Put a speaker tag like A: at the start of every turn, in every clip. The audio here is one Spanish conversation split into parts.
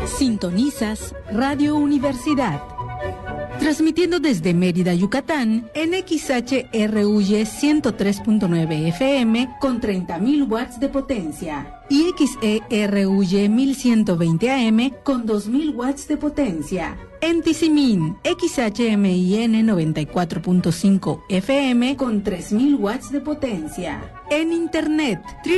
A: Sintonizas Radio Universidad. Transmitiendo desde Mérida, Yucatán, en XHRUY 103.9 FM con 30.000 watts de potencia y XERUY 1120 AM con 2.000 watts de potencia. En Tizimín, XHMIN 94.5 FM con 3.000 watts de potencia. En internet,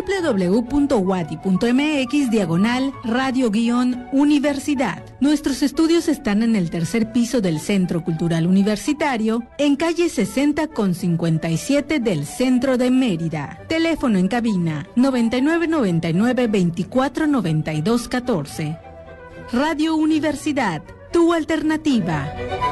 A: www.wadi.mx/radio-universidad. Nuestros estudios están en el tercer piso del Centro Cultural Universitario, en calle 60 con 57 del centro de Mérida. Teléfono en cabina 9999-249214. Radio Universidad, tu alternativa.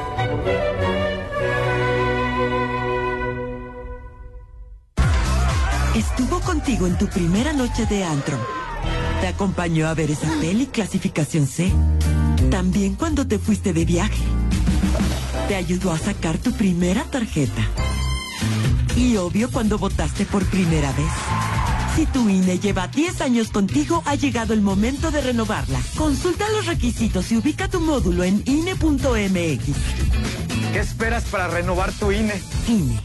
B: Estuvo contigo en tu primera noche de antro. Te acompañó a ver esa peli clasificación C. También cuando te fuiste de viaje. Te ayudó a sacar tu primera tarjeta. Y obvio cuando votaste por primera vez. Si tu INE lleva 10 años contigo, ha llegado el momento de renovarla. Consulta los requisitos y ubica tu módulo en INE.mx.
C: ¿Qué esperas para renovar tu INE?
B: INE.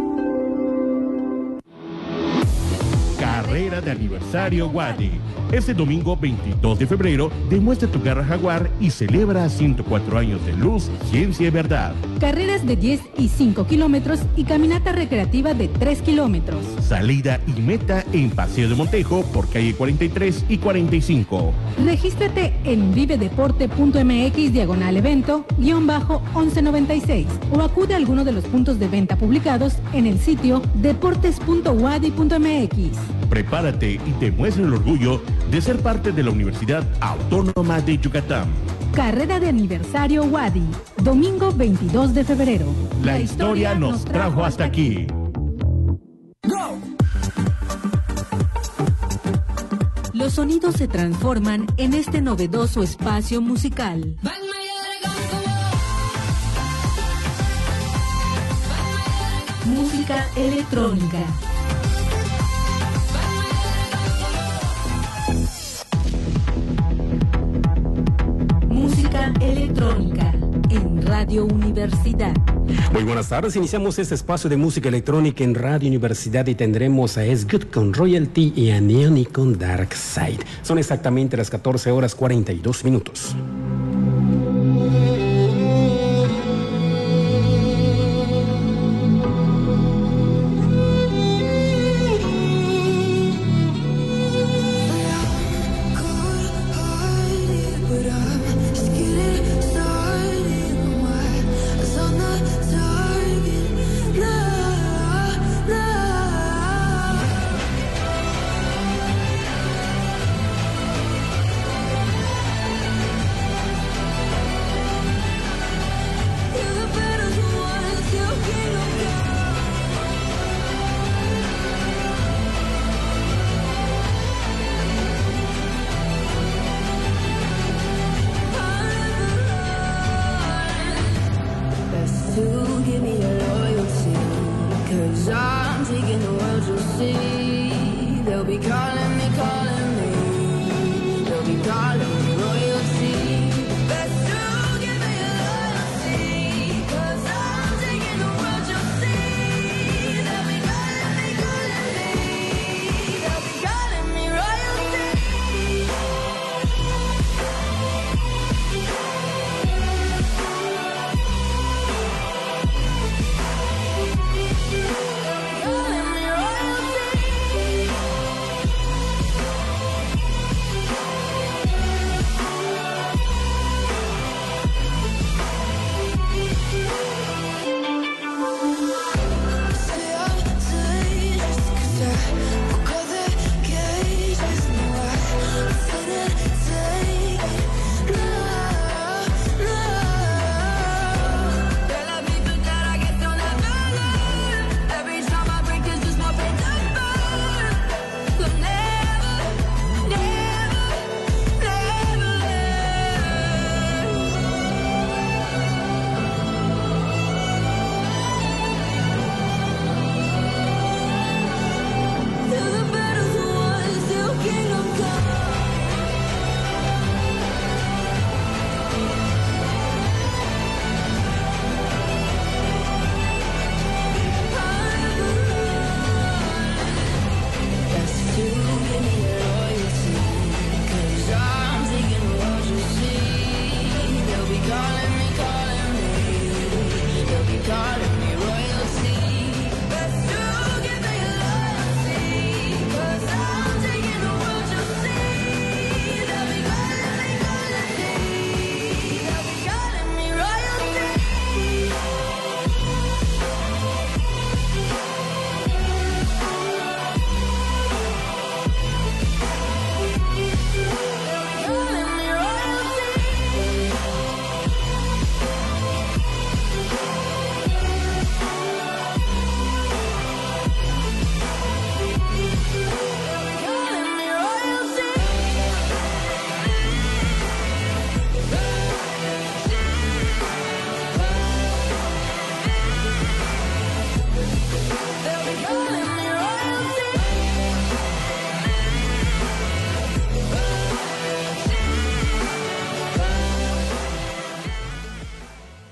D: Carrera de aniversario Wadi. Este domingo 22 de febrero, demuestra tu garra jaguar y celebra 104 años de luz, ciencia y verdad.
A: Carreras de 10 y 5 kilómetros y caminata recreativa de 3 kilómetros.
D: Salida y meta en Paseo de Montejo por calle 43 y 45.
A: Regístrate en vivedeporte.mx/evento-1196 o acude a alguno de los puntos de venta publicados en el sitio deportes.wadi.mx.
D: Prepárate y demuestra el orgullo de ser parte de la Universidad Autónoma de Yucatán.
A: Carrera de aniversario Wadi, domingo 22 de febrero.
D: La historia nos trajo hasta aquí.
A: Los sonidos se transforman en este novedoso espacio musical. Música electrónica. Música electrónica en Radio Universidad.
E: Muy buenas tardes, iniciamos este espacio de música electrónica en Radio Universidad y tendremos a Es Good con Royalty y a Neon con Dark Side. Son exactamente las 14:42.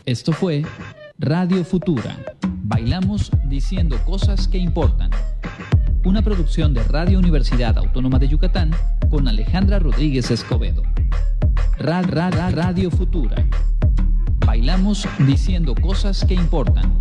F: Esto fue Radio Futura. Bailamos diciendo cosas que importan. Una producción de Radio Universidad Autónoma de Yucatán con Alejandra Rodríguez Escobedo. Radio Futura. Bailamos diciendo cosas que importan.